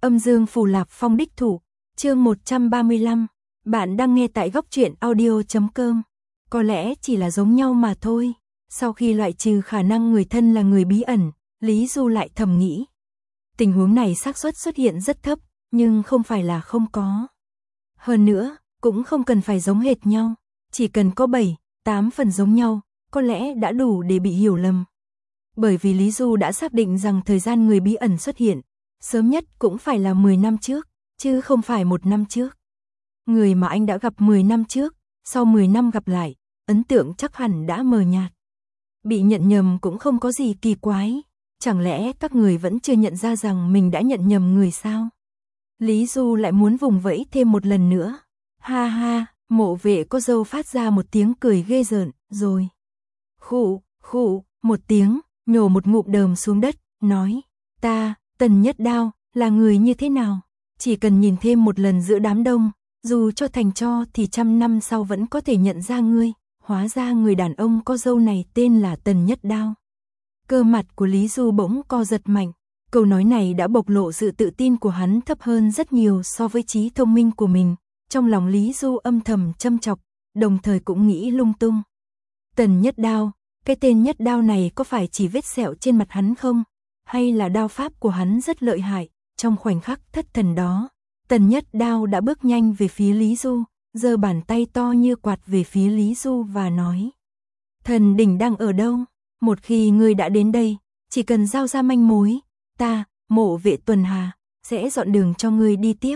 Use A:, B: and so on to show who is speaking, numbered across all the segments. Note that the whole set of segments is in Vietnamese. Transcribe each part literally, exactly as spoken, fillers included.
A: Âm Dương Phù Lạp Phong đích thủ, chương một trăm ba mươi lăm. Bạn đang nghe tại góc truyện audio chấm com. Có lẽ chỉ là giống nhau mà thôi. Sau khi loại trừ khả năng người thân là người bí ẩn, Lý Du lại thầm nghĩ. Tình huống này xác suất xuất hiện rất thấp, nhưng không phải là không có. Hơn nữa, cũng không cần phải giống hệt nhau. Chỉ cần có bảy, tám phần giống nhau, có lẽ đã đủ để bị hiểu lầm. Bởi vì Lý Du đã xác định rằng thời gian người bí ẩn xuất hiện, sớm nhất cũng phải là mười năm trước, chứ không phải một năm trước. Người mà anh đã gặp mười năm trước, sau mười năm gặp lại, ấn tượng chắc hẳn đã mờ nhạt. Bị nhận nhầm cũng không có gì kỳ quái, chẳng lẽ các người vẫn chưa nhận ra rằng mình đã nhận nhầm người sao? Lý Du lại muốn vùng vẫy thêm một lần nữa. Ha ha, Mộ Vệ có dâu phát ra một tiếng cười ghê rợn, rồi. Khụ, khụ, một tiếng, nhổ một ngụm đờm xuống đất, nói, ta, Tần Nhất Đao, là người như thế nào? Chỉ cần nhìn thêm một lần giữa đám đông, dù cho thành tro thì trăm năm sau vẫn có thể nhận ra ngươi, hóa ra người đàn ông có dâu này tên là Tần Nhất Đao. Cơ mặt của Lý Du bỗng co giật mạnh, câu nói này đã bộc lộ sự tự tin của hắn thấp hơn rất nhiều so với trí thông minh của mình. Trong lòng Lý Du âm thầm châm chọc, đồng thời cũng nghĩ lung tung. Tần Nhất Đao, cái tên Nhất Đao này có phải chỉ vết sẹo trên mặt hắn không? Hay là đao pháp của hắn rất lợi hại? Trong khoảnh khắc thất thần đó, Tần Nhất Đao đã bước nhanh về phía Lý Du, giơ bàn tay to như quạt về phía Lý Du và nói. Thần đỉnh đang ở đâu? Một khi ngươi đã đến đây, chỉ cần giao ra manh mối, ta, Mộ Vệ Tuần Hà, sẽ dọn đường cho ngươi đi tiếp.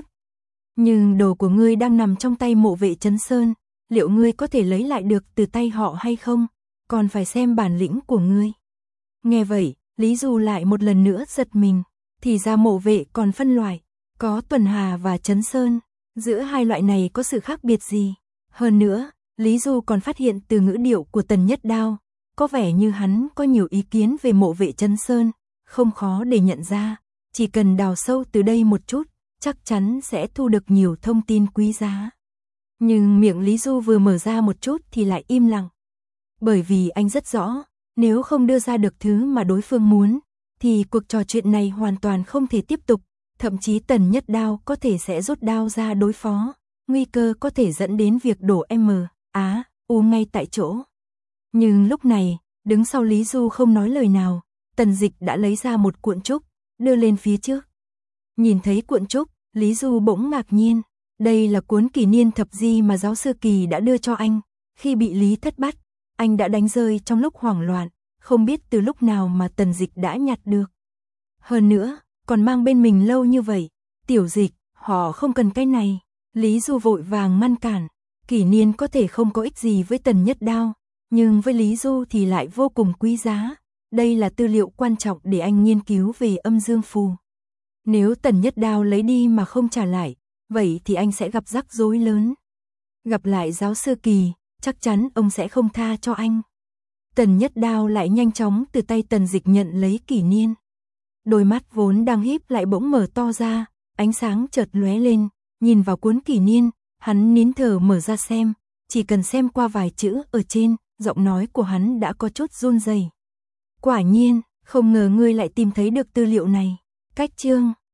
A: Nhưng đồ của ngươi đang nằm trong tay Mộ Vệ Trấn Sơn, liệu ngươi có thể lấy lại được từ tay họ hay không? Còn phải xem bản lĩnh của ngươi. Nghe vậy, Lý Du lại một lần nữa giật mình, thì ra Mộ Vệ còn phân loại, có Tuần Hà và Trấn Sơn, giữa hai loại này có sự khác biệt gì? Hơn nữa, Lý Du còn phát hiện từ ngữ điệu của Tần Nhất Đao, có vẻ như hắn có nhiều ý kiến về Mộ Vệ Trấn Sơn, không khó để nhận ra, chỉ cần đào sâu từ đây một chút, chắc chắn sẽ thu được nhiều thông tin quý giá. Nhưng miệng Lý Du vừa mở ra một chút thì lại im lặng. Bởi vì anh rất rõ, nếu không đưa ra được thứ mà đối phương muốn, thì cuộc trò chuyện này hoàn toàn không thể tiếp tục, thậm chí Tần Nhất Đao có thể sẽ rút đao ra đối phó, nguy cơ có thể dẫn đến việc đổ M, Á, U ngay tại chỗ. Nhưng lúc này, đứng sau Lý Du không nói lời nào, Tần Dịch đã lấy ra một cuộn trúc, đưa lên phía trước. Nhìn thấy cuộn trúc, Lý Du bỗng ngạc nhiên, đây là cuốn kỷ niên thập di mà giáo sư Kỳ đã đưa cho anh, khi bị Lý Thất bắt, anh đã đánh rơi trong lúc hoảng loạn, không biết từ lúc nào mà Tần Dịch đã nhặt được. Hơn nữa, còn mang bên mình lâu như vậy, Tiểu Dịch, họ không cần cái này. Lý Du vội vàng ngăn cản, kỷ niên có thể không có ích gì với Tần Nhất Đao, nhưng với Lý Du thì lại vô cùng quý giá, đây là tư liệu quan trọng để anh nghiên cứu về âm dương phù. Nếu Tần Nhất Đao lấy đi mà không trả lại, vậy thì anh sẽ gặp rắc rối lớn. Gặp lại giáo sư Kỳ, chắc chắn ông sẽ không tha cho anh. Tần Nhất Đao lại nhanh chóng từ tay Tần Dịch nhận lấy kỷ niên. Đôi mắt vốn đang híp lại bỗng mở to ra, ánh sáng chợt lóe lên, nhìn vào cuốn kỷ niên, hắn nín thở mở ra xem, chỉ cần xem qua vài chữ ở trên, giọng nói của hắn đã có chút run rẩy. Quả nhiên, không ngờ ngươi lại tìm thấy được tư liệu này. Cách chương